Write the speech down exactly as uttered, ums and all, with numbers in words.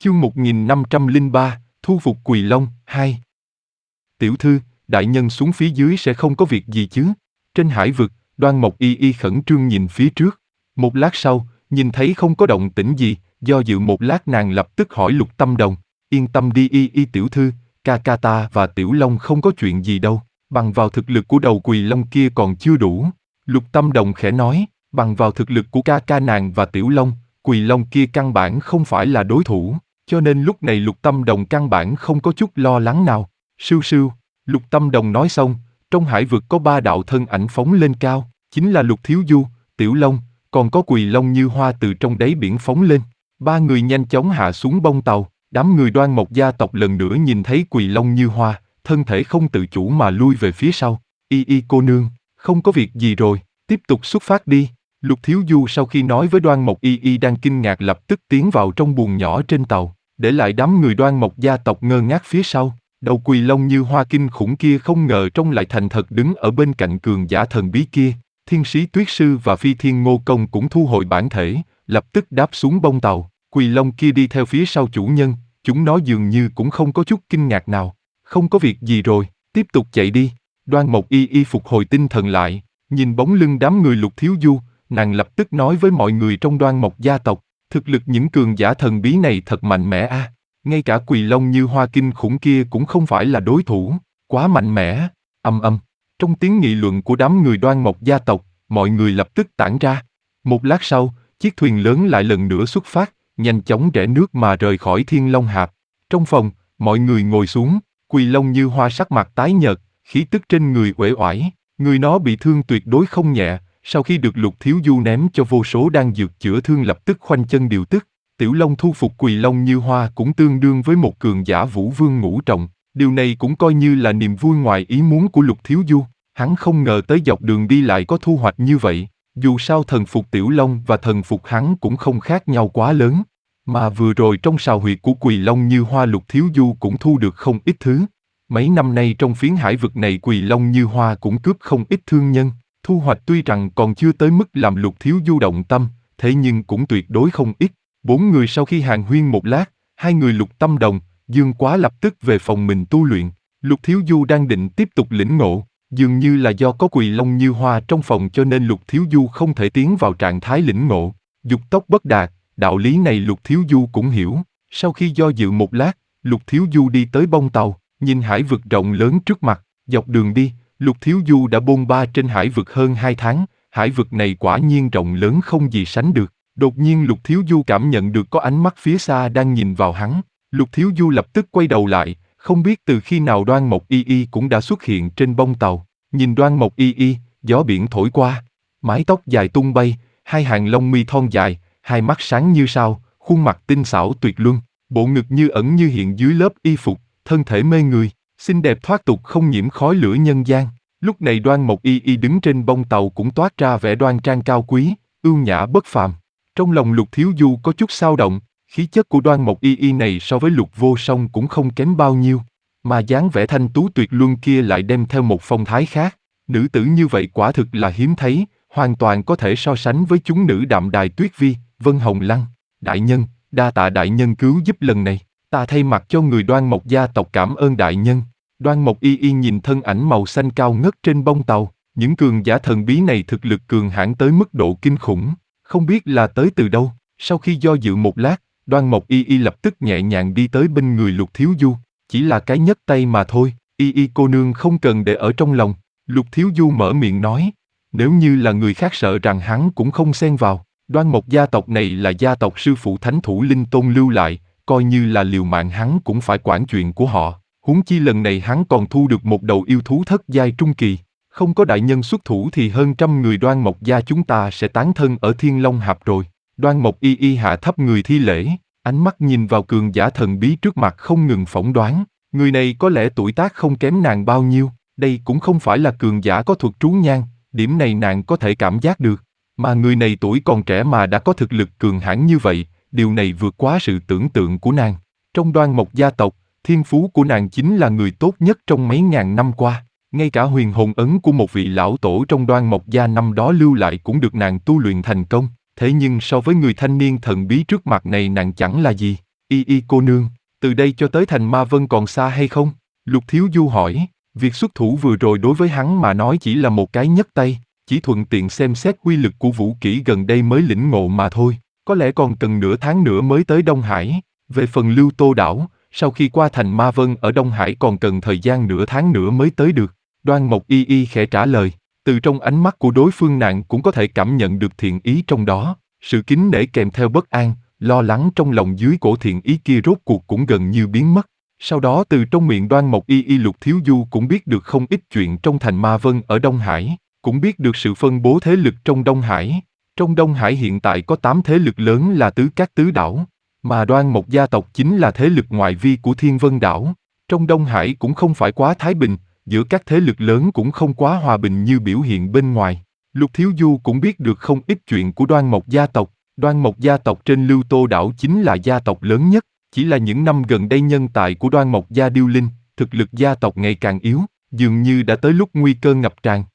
Chương một nghìn năm trăm lẻ ba, thu phục Quỳ Long, hai. Tiểu thư, đại nhân xuống phía dưới sẽ không có việc gì chứ? Trên hải vực, Đoan Mộc Y Y khẩn trương nhìn phía trước. Một lát sau, nhìn thấy không có động tĩnh gì, do dự một lát nàng lập tức hỏi Lục Tâm Đồng. Yên tâm đi Y Y tiểu thư, ca ca ta và Tiểu Long không có chuyện gì đâu, bằng vào thực lực của đầu Quỳ Long kia còn chưa đủ. Lục Tâm Đồng khẽ nói, bằng vào thực lực của ca ca nàng và Tiểu Long, Quỳ Long kia căn bản không phải là đối thủ. Cho nên lúc này Lục Tâm Đồng căn bản không có chút lo lắng nào. Sưu sưu, Lục Tâm Đồng nói xong, trong hải vực có ba đạo thân ảnh phóng lên cao, chính là Lục Thiếu Du, Tiểu Long, còn có Quỳ Long Như Hoa từ trong đáy biển phóng lên. Ba người nhanh chóng hạ xuống bông tàu, đám người Đoan Mộc gia tộc lần nữa nhìn thấy Quỳ Long Như Hoa, thân thể không tự chủ mà lui về phía sau. Y Y cô nương, không có việc gì rồi, tiếp tục xuất phát đi. Lục Thiếu Du sau khi nói với Đoan Mộc Y Y đang kinh ngạc lập tức tiến vào trong buồng nhỏ trên tàu, để lại đám người Đoan Mộc gia tộc ngơ ngác phía sau. Đầu Quỳ Long Như Hoa kinh khủng kia không ngờ trông lại thành thật đứng ở bên cạnh cường giả thần bí kia. Thiên Sĩ Tuyết Sư và Phi Thiên Ngô Công cũng thu hồi bản thể, lập tức đáp xuống bông tàu. Quỳ Long kia đi theo phía sau chủ nhân, chúng nó dường như cũng không có chút kinh ngạc nào. Không có việc gì rồi, tiếp tục chạy đi. Đoan Mộc Y Y phục hồi tinh thần lại, nhìn bóng lưng đám người Lục Thiếu Du, nàng lập tức nói với mọi người trong Đoan Mộc gia tộc, thực lực những cường giả thần bí này thật mạnh mẽ a, à. Ngay cả Quỳ Long Như Hoa kinh khủng kia cũng không phải là đối thủ, quá mạnh mẽ. Âm âm, trong tiếng nghị luận của đám người Đoan Mộc gia tộc, mọi người lập tức tản ra. Một lát sau, chiếc thuyền lớn lại lần nữa xuất phát, nhanh chóng rẽ nước mà rời khỏi Thiên Long Hạp. Trong phòng, mọi người ngồi xuống, Quỳ Long Như Hoa sắc mặt tái nhợt, khí tức trên người uể oải, người nó bị thương tuyệt đối không nhẹ. Sau khi được Lục Thiếu Du ném cho vô số đan dược chữa thương lập tức khoanh chân điều tức. Tiểu Long thu phục Quỳ Long Như Hoa cũng tương đương với một cường giả Vũ Vương ngũ trọng. Điều này cũng coi như là niềm vui ngoài ý muốn của Lục Thiếu Du. Hắn không ngờ tới dọc đường đi lại có thu hoạch như vậy. Dù sao thần phục Tiểu Long và thần phục hắn cũng không khác nhau quá lớn. Mà vừa rồi trong sào huyệt của Quỳ Long Như Hoa Lục Thiếu Du cũng thu được không ít thứ. Mấy năm nay trong phiến hải vực này Quỳ Long Như Hoa cũng cướp không ít thương nhân. Thu hoạch tuy rằng còn chưa tới mức làm Lục Thiếu Du động tâm, thế nhưng cũng tuyệt đối không ít. Bốn người sau khi hàn huyên một lát, hai người Lục Tâm Đồng, Dương Quá lập tức về phòng mình tu luyện. Lục Thiếu Du đang định tiếp tục lĩnh ngộ, dường như là do có Quỳ Long Như Hoa trong phòng cho nên Lục Thiếu Du không thể tiến vào trạng thái lĩnh ngộ. Dục tốc bất đạt, đạo lý này Lục Thiếu Du cũng hiểu. Sau khi do dự một lát, Lục Thiếu Du đi tới bông tàu, nhìn hải vực rộng lớn trước mặt, dọc đường đi. Lục Thiếu Du đã bôn ba trên hải vực hơn hai tháng, hải vực này quả nhiên rộng lớn không gì sánh được. Đột nhiên Lục Thiếu Du cảm nhận được có ánh mắt phía xa đang nhìn vào hắn. Lục Thiếu Du lập tức quay đầu lại, không biết từ khi nào Đoan Mộc Y Y cũng đã xuất hiện trên bông tàu. Nhìn Đoan Mộc Y Y, gió biển thổi qua, mái tóc dài tung bay, hai hàng lông mi thon dài, hai mắt sáng như sao, khuôn mặt tinh xảo tuyệt luân, bộ ngực như ẩn như hiện dưới lớp y phục, thân thể mê người, xinh đẹp thoát tục không nhiễm khói lửa nhân gian. Lúc này Đoan Mộc Y Y đứng trên bông tàu cũng toát ra vẻ đoan trang cao quý, ưu nhã bất phàm. Trong lòng Lục Thiếu Du có chút xao động, khí chất của Đoan Mộc Y Y này so với Lục Vô Song cũng không kém bao nhiêu, mà dáng vẻ thanh tú tuyệt luân kia lại đem theo một phong thái khác. Nữ tử như vậy quả thực là hiếm thấy, hoàn toàn có thể so sánh với chúng nữ Đạm Đài Tuyết Vi, Vân Hồng Lăng. Đại nhân, đa tạ đại nhân cứu giúp lần này, ta thay mặt cho người Đoan Mộc gia tộc cảm ơn đại nhân. Đoan Mộc Y Y nhìn thân ảnh màu xanh cao ngất trên bông tàu, những cường giả thần bí này thực lực cường hãn tới mức độ kinh khủng, không biết là tới từ đâu. Sau khi do dự một lát, Đoan Mộc Y Y lập tức nhẹ nhàng đi tới bên người Lục Thiếu Du, chỉ là cái nhấc tay mà thôi, Y Y cô nương không cần để ở trong lòng. Lục Thiếu Du mở miệng nói, nếu như là người khác sợ rằng hắn cũng không xen vào. Đoan Mộc gia tộc này là gia tộc sư phụ thánh thủ Linh Tôn lưu lại, coi như là liều mạng hắn cũng phải quản chuyện của họ. Huống chi lần này hắn còn thu được một đầu yêu thú thất giai trung kỳ, không có đại nhân xuất thủ thì hơn trăm người Đoan Mộc gia chúng ta sẽ tán thân ở Thiên Long Hạp rồi. Đoan Mộc Y Y hạ thấp người thi lễ, ánh mắt nhìn vào cường giả thần bí trước mặt không ngừng phỏng đoán, người này có lẽ tuổi tác không kém nàng bao nhiêu, đây cũng không phải là cường giả có thuật trú nhang, điểm này nàng có thể cảm giác được, mà người này tuổi còn trẻ mà đã có thực lực cường hãn như vậy, điều này vượt quá sự tưởng tượng của nàng. Trong Đoan Mộc gia tộc, thiên phú của nàng chính là người tốt nhất trong mấy ngàn năm qua, ngay cả huyền hồn ấn của một vị lão tổ trong Đoan Mộc gia năm đó lưu lại cũng được nàng tu luyện thành công, thế nhưng so với người thanh niên thần bí trước mặt này nàng chẳng là gì. Y Y cô nương, từ đây cho tới thành Ma Vân còn xa hay không? Lục Thiếu Du hỏi, việc xuất thủ vừa rồi đối với hắn mà nói chỉ là một cái nhấc tay, chỉ thuận tiện xem xét uy lực của vũ kỹ gần đây mới lĩnh ngộ mà thôi, có lẽ còn cần nửa tháng nữa mới tới Đông Hải. Về phần Lưu Tô đảo, sau khi qua thành Ma Vân ở Đông Hải còn cần thời gian nửa tháng nữa mới tới được. Đoan Mộc Y Y khẽ trả lời, từ trong ánh mắt của đối phương nàng cũng có thể cảm nhận được thiện ý trong đó, sự kính nể kèm theo bất an, lo lắng trong lòng dưới cổ thiện ý kia rốt cuộc cũng gần như biến mất. Sau đó từ trong miệng Đoan Mộc Y Y Lục Thiếu Du cũng biết được không ít chuyện trong thành Ma Vân ở Đông Hải, cũng biết được sự phân bố thế lực trong Đông Hải. Trong Đông Hải hiện tại có tám thế lực lớn là tứ các tứ đảo, mà Đoan Mộc gia tộc chính là thế lực ngoại vi của Thiên Vân đảo. Trong Đông Hải cũng không phải quá thái bình, giữa các thế lực lớn cũng không quá hòa bình như biểu hiện bên ngoài. Lục Thiếu Du cũng biết được không ít chuyện của Đoan Mộc gia tộc. Đoan Mộc gia tộc trên Lưu Tô đảo chính là gia tộc lớn nhất, chỉ là những năm gần đây nhân tài của Đoan Mộc gia điêu linh, thực lực gia tộc ngày càng yếu, dường như đã tới lúc nguy cơ ngập tràn.